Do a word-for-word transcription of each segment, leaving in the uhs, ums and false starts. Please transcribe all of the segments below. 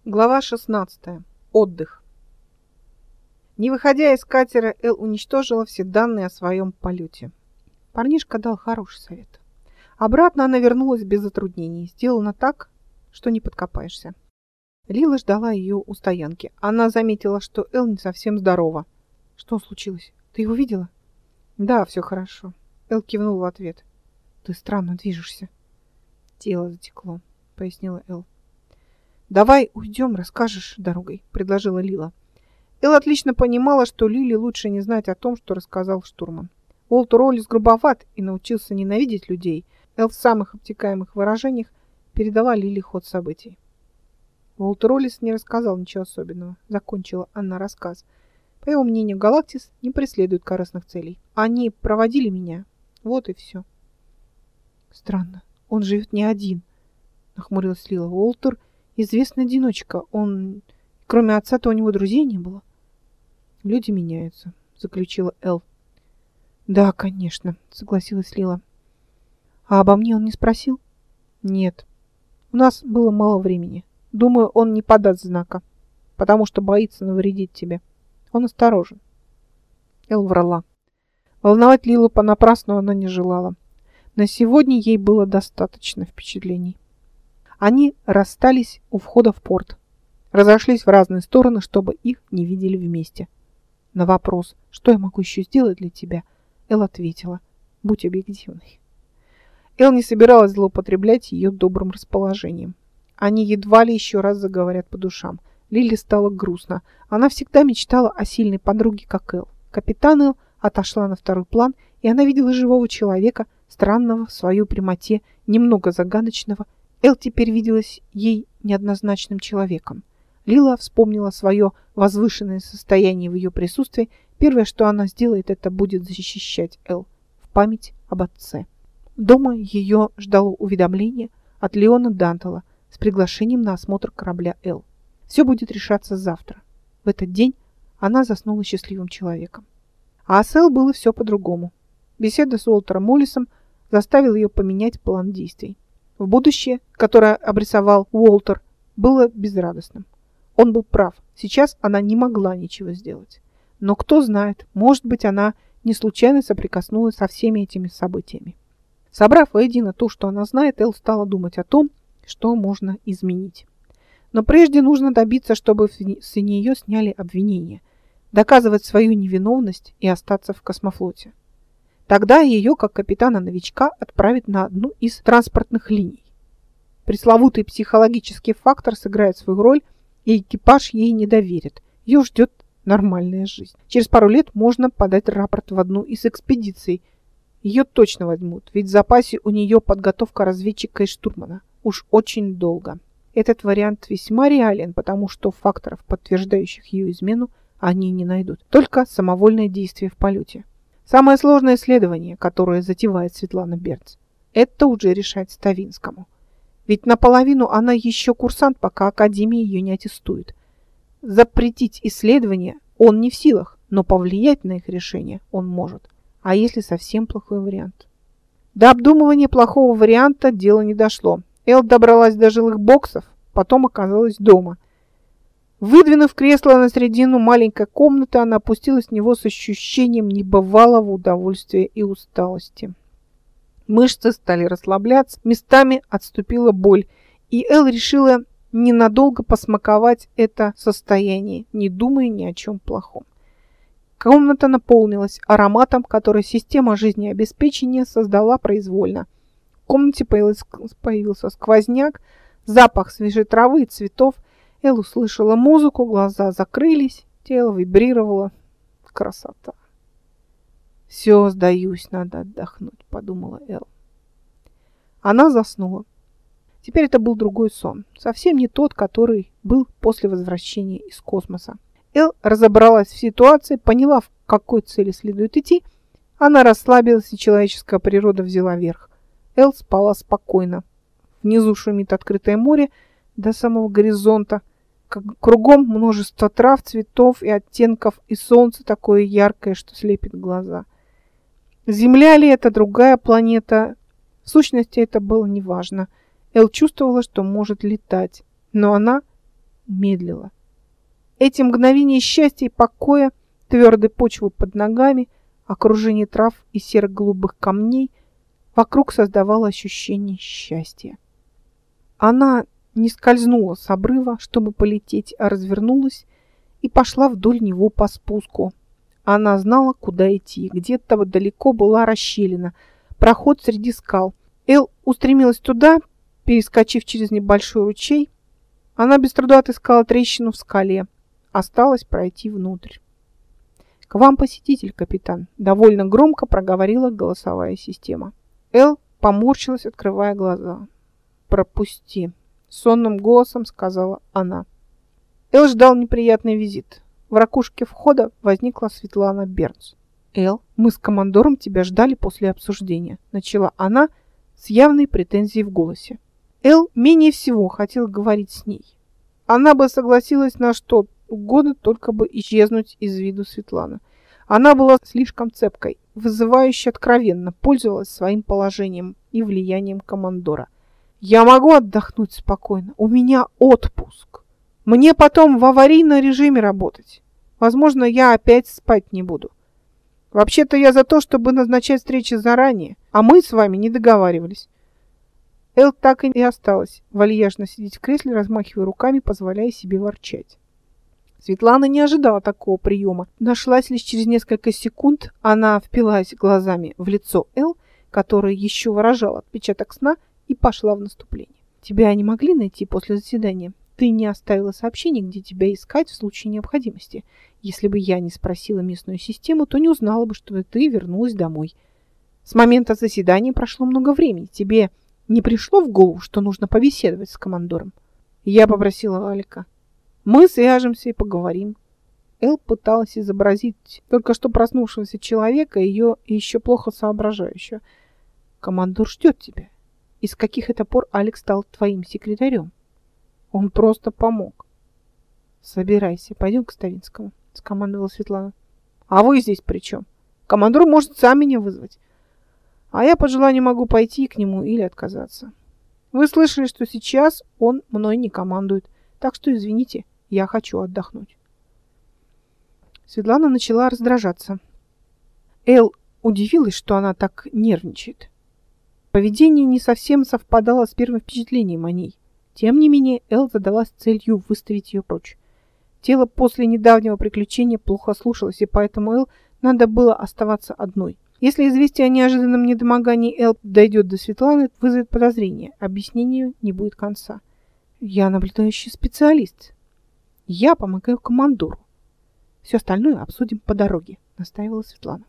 Глава шестнадцатая. Отдых. Не выходя из катера, Эл уничтожила все данные о своем полете. Парнишка дал хороший совет. Обратно она вернулась без затруднений. Сделано так, что не подкопаешься. Лила ждала ее у стоянки. Она заметила, что Эл не совсем здорова. Что случилось? Ты его видела? Да, все хорошо. Эл кивнул в ответ. Ты странно движешься. Тело затекло, пояснила Эл. «Давай уйдем, расскажешь дорогой», — предложила Лила. Эл отлично понимала, что Лиле лучше не знать о том, что рассказал штурман. Уолтер Оллис грубоват и научился ненавидеть людей. Эл в самых обтекаемых выражениях передала Лиле ход событий. Уолтер Оллис не рассказал ничего особенного, закончила Анна рассказ. По его мнению, Галактис не преследует корыстных целей. Они проводили меня. Вот и все. Странно, он живет не один, нахмурилась Лила. Уолтер известный одиночка. Он... Кроме отца-то у него друзей не было. Люди меняются, заключила Эл. Да, конечно, согласилась Лила. А обо мне он не спросил? Нет. У нас было мало времени. Думаю, он не подаст знака, потому что боится навредить тебе. Он осторожен. Эл врала. Волновать Лилу понапрасну она не желала. На сегодня ей было достаточно впечатлений. Они расстались у входа в порт. Разошлись в разные стороны, чтобы их не видели вместе. На вопрос, что я могу еще сделать для тебя, Эл ответила, будь объективной. Эл не собиралась злоупотреблять ее добрым расположением. Они едва ли еще раз заговорят по душам. Лиле стало грустно. Она всегда мечтала о сильной подруге, как Эл. Капитан Эл отошла на второй план, и она видела живого человека, странного в своей прямоте, немного загадочного. Эл теперь виделась ей неоднозначным человеком. Лила вспомнила свое возвышенное состояние в ее присутствии. Первое, что она сделает, это будет защищать Эл в память об отце. Дома ее ждало уведомление от Леона Дантала с приглашением на осмотр корабля Эл. Все будет решаться завтра. В этот день она заснула счастливым человеком. А с Эл было все по-другому. Беседа с Уолтером Оллисом заставила ее поменять план действий. В будущее, которое обрисовал Уолтер, было безрадостным. Он был прав. Сейчас она не могла ничего сделать. Но кто знает, может быть, она не случайно соприкоснулась со всеми этими событиями. Собрав воедино то, что она знает, Эл стала думать о том, что можно изменить. Но прежде нужно добиться, чтобы с нее сняли обвинения, доказывать свою невиновность и остаться в космофлоте. Тогда ее, как капитана-новичка, отправят на одну из транспортных линий. Пресловутый психологический фактор сыграет свою роль, и экипаж ей не доверит. Ее ждет нормальная жизнь. Через пару лет можно подать рапорт в одну из экспедиций. Ее точно возьмут, ведь в запасе у нее подготовка разведчика и штурмана. Уж очень долго. Этот вариант весьма реален, потому что факторов, подтверждающих ее измену, они не найдут. Только самовольное действие в полете. Самое сложное исследование, которое затевает Светлана Берц, это уже решать Ставинскому. Ведь наполовину она еще курсант, пока Академия ее не аттестует. Запретить исследования он не в силах, но повлиять на их решение он может. А если совсем плохой вариант? До обдумывания плохого варианта дело не дошло. Эл добралась до жилых боксов, потом оказалась дома. Выдвинув кресло на середину маленькой комнаты, она опустилась в него с ощущением небывалого удовольствия и усталости. Мышцы стали расслабляться, местами отступила боль, и Эл решила ненадолго посмаковать это состояние, не думая ни о чем плохом. Комната наполнилась ароматом, который система жизнеобеспечения создала произвольно. В комнате появился, появился сквозняк, запах свежей травы и цветов. Эл услышала музыку, глаза закрылись, тело вибрировало. Красота. «Все, сдаюсь, надо отдохнуть», — подумала Эл. Она заснула. Теперь это был другой сон, совсем не тот, который был после возвращения из космоса. Эл разобралась в ситуации, поняла, в какой цели следует идти. Она расслабилась, и человеческая природа взяла верх. Эл спала спокойно. Внизу шумит открытое море до самого горизонта. Кругом множество трав, цветов и оттенков, и солнце такое яркое, что слепит глаза. Земля ли это, другая планета? В сущности, это было неважно. Эл чувствовала, что может летать, но она медлила. Эти мгновения счастья и покоя, твердой почвы под ногами, окружение трав и серо-голубых камней вокруг создавало ощущение счастья. Она не скользнула с обрыва, чтобы полететь, а развернулась и пошла вдоль него по спуску. Она знала, куда идти. Где-то далеко была расщелина, проход среди скал. Эл устремилась туда, перескочив через небольшой ручей. Она без труда отыскала трещину в скале. Осталось пройти внутрь. «К вам посетитель, капитан», — довольно громко проговорила голосовая система. Эл поморщилась, открывая глаза. «Пропусти», — сонным голосом сказала она. Эл ждал неприятный визит. В ракушке входа возникла Светлана Бернс. «Эл, мы с командором тебя ждали после обсуждения», — начала она с явной претензией в голосе. Эл менее всего хотел говорить с ней. Она бы согласилась на что угодно, только бы исчезнуть из виду Светланы. Она была слишком цепкой, вызывающе откровенно пользовалась своим положением и влиянием командора. «Я могу отдохнуть спокойно. У меня отпуск. Мне потом в аварийном режиме работать. Возможно, я опять спать не буду. Вообще-то я за то, чтобы назначать встречи заранее, а мы с вами не договаривались». Эл так и осталась вальяжно сидеть в кресле, размахивая руками, позволяя себе ворчать. Светлана не ожидала такого приема. Нашлась лишь через несколько секунд. Она впилась глазами в лицо Эл, которое еще выражало отпечаток сна, и пошла в наступление. «Тебя не могли найти после заседания? Ты не оставила сообщение, где тебя искать в случае необходимости. Если бы я не спросила местную систему, то не узнала бы, что ты вернулась домой. С момента заседания прошло много времени. Тебе не пришло в голову, что нужно побеседовать с командором?» Я попросила Алика. «Мы свяжемся и поговорим». Эл пыталась изобразить только что проснувшегося человека, ее еще плохо соображающего. «Командор ждет тебя. И с каких это пор Алекс стал твоим секретарем? Он просто помог». «Собирайся, пойдем к Ставинскому», — скомандовала Светлана. «А вы здесь при чем? Командор может сам меня вызвать. А я по желанию могу пойти к нему или отказаться. Вы слышали, что сейчас он мной не командует, так что извините, я хочу отдохнуть». Светлана начала раздражаться. Эл удивилась, что она так нервничает. Поведение не совсем совпадало с первым впечатлением о ней. Тем не менее, Эл задалась целью выставить ее прочь. Тело после недавнего приключения плохо слушалось, и поэтому Эл надо было оставаться одной. Если известие о неожиданном недомогании Эл дойдет до Светланы, вызовет подозрение. Объяснению не будет конца. «Я наблюдающий специалист. Я помогаю командору. Все остальное обсудим по дороге», — настаивала Светлана.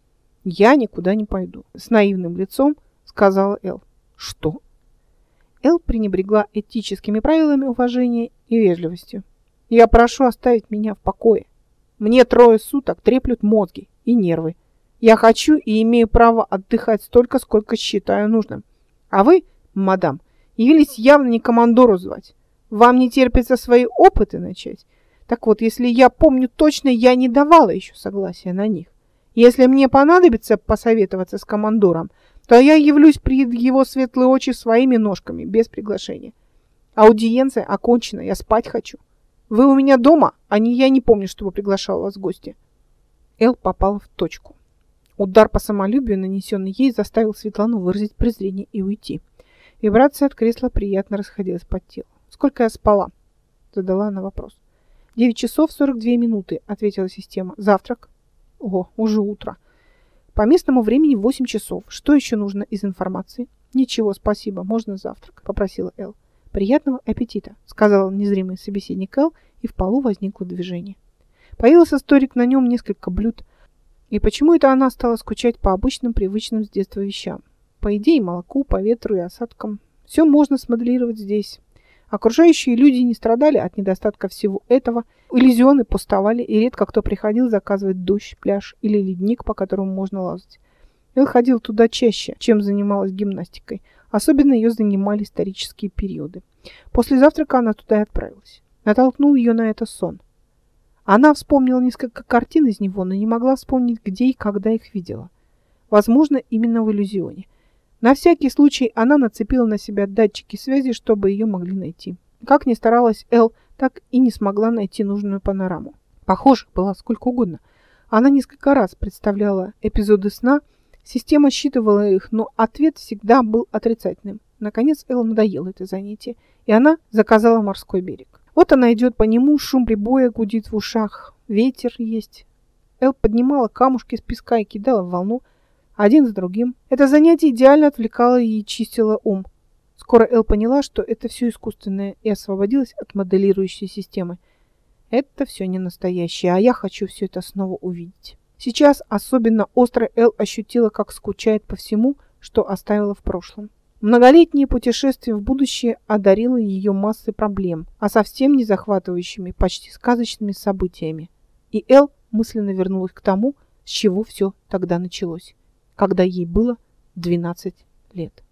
«Я никуда не пойду», — с наивным лицом сказала Эл. «Что?» Эл пренебрегла этическими правилами уважения и вежливостью. «Я прошу оставить меня в покое. Мне трое суток треплют мозги и нервы. Я хочу и имею право отдыхать столько, сколько считаю нужным. А вы, мадам, явились явно не командору звать. Вам не терпится свои опыты начать? Так вот, если я помню точно, я не давала еще согласия на них. Если мне понадобится посоветоваться с командором, то я явлюсь пред его светлые очи своими ножками, без приглашения. Аудиенция окончена, я спать хочу. Вы у меня дома, а не я не помню, чтобы приглашал вас в гости». Эл попала в точку. Удар по самолюбию, нанесенный ей, заставил Светлану выразить презрение и уйти. Вибрация от кресла приятно расходилась по телу. «Сколько я спала?» — задала она вопрос. «Девять часов сорок две минуты», — ответила система. «Завтрак?» «Ого, уже утро». «По местному времени восемь часов. Что еще нужно из информации?» «Ничего, спасибо, можно завтрак», — попросила Эл. «Приятного аппетита», — сказал незримый собеседник Эл, и в полу возникло движение. Появился столик, на нем несколько блюд. И почему это она стала скучать по обычным, привычным с детства вещам? По идее, молоку, по ветру и осадкам. Все можно смоделировать здесь. Окружающие люди не страдали от недостатка всего этого. Иллюзионы пустовали, и редко кто приходил заказывать дождь, пляж или ледник, по которому можно лазать. Эл ходил туда чаще, чем занималась гимнастикой. Особенно ее занимали исторические периоды. После завтрака она туда и отправилась. Натолкнул ее на это сон. Она вспомнила несколько картин из него, но не могла вспомнить, где и когда их видела. Возможно, именно в иллюзионе. На всякий случай она нацепила на себя датчики связи, чтобы ее могли найти. Как ни старалась Эл, так и не смогла найти нужную панораму. Похоже, была сколько угодно. Она несколько раз представляла эпизоды сна, система считывала их, но ответ всегда был отрицательным. Наконец Эл надоело это занятие, и она заказала морской берег. Вот она идет по нему, шум прибоя гудит в ушах, ветер есть. Эл поднимала камушки с песка и кидала в волну, один за другим. Это занятие идеально отвлекало и чистило ум. Скоро Эл поняла, что это все искусственное, и освободилась от моделирующей системы. Это все не настоящее, а я хочу все это снова увидеть. Сейчас особенно остро Эл ощутила, как скучает по всему, что оставила в прошлом. Многолетнее путешествие в будущее одарило ее массой проблем, а совсем не захватывающими, почти сказочными событиями. И Эл мысленно вернулась к тому, с чего все тогда началось, когда ей было двенадцать лет.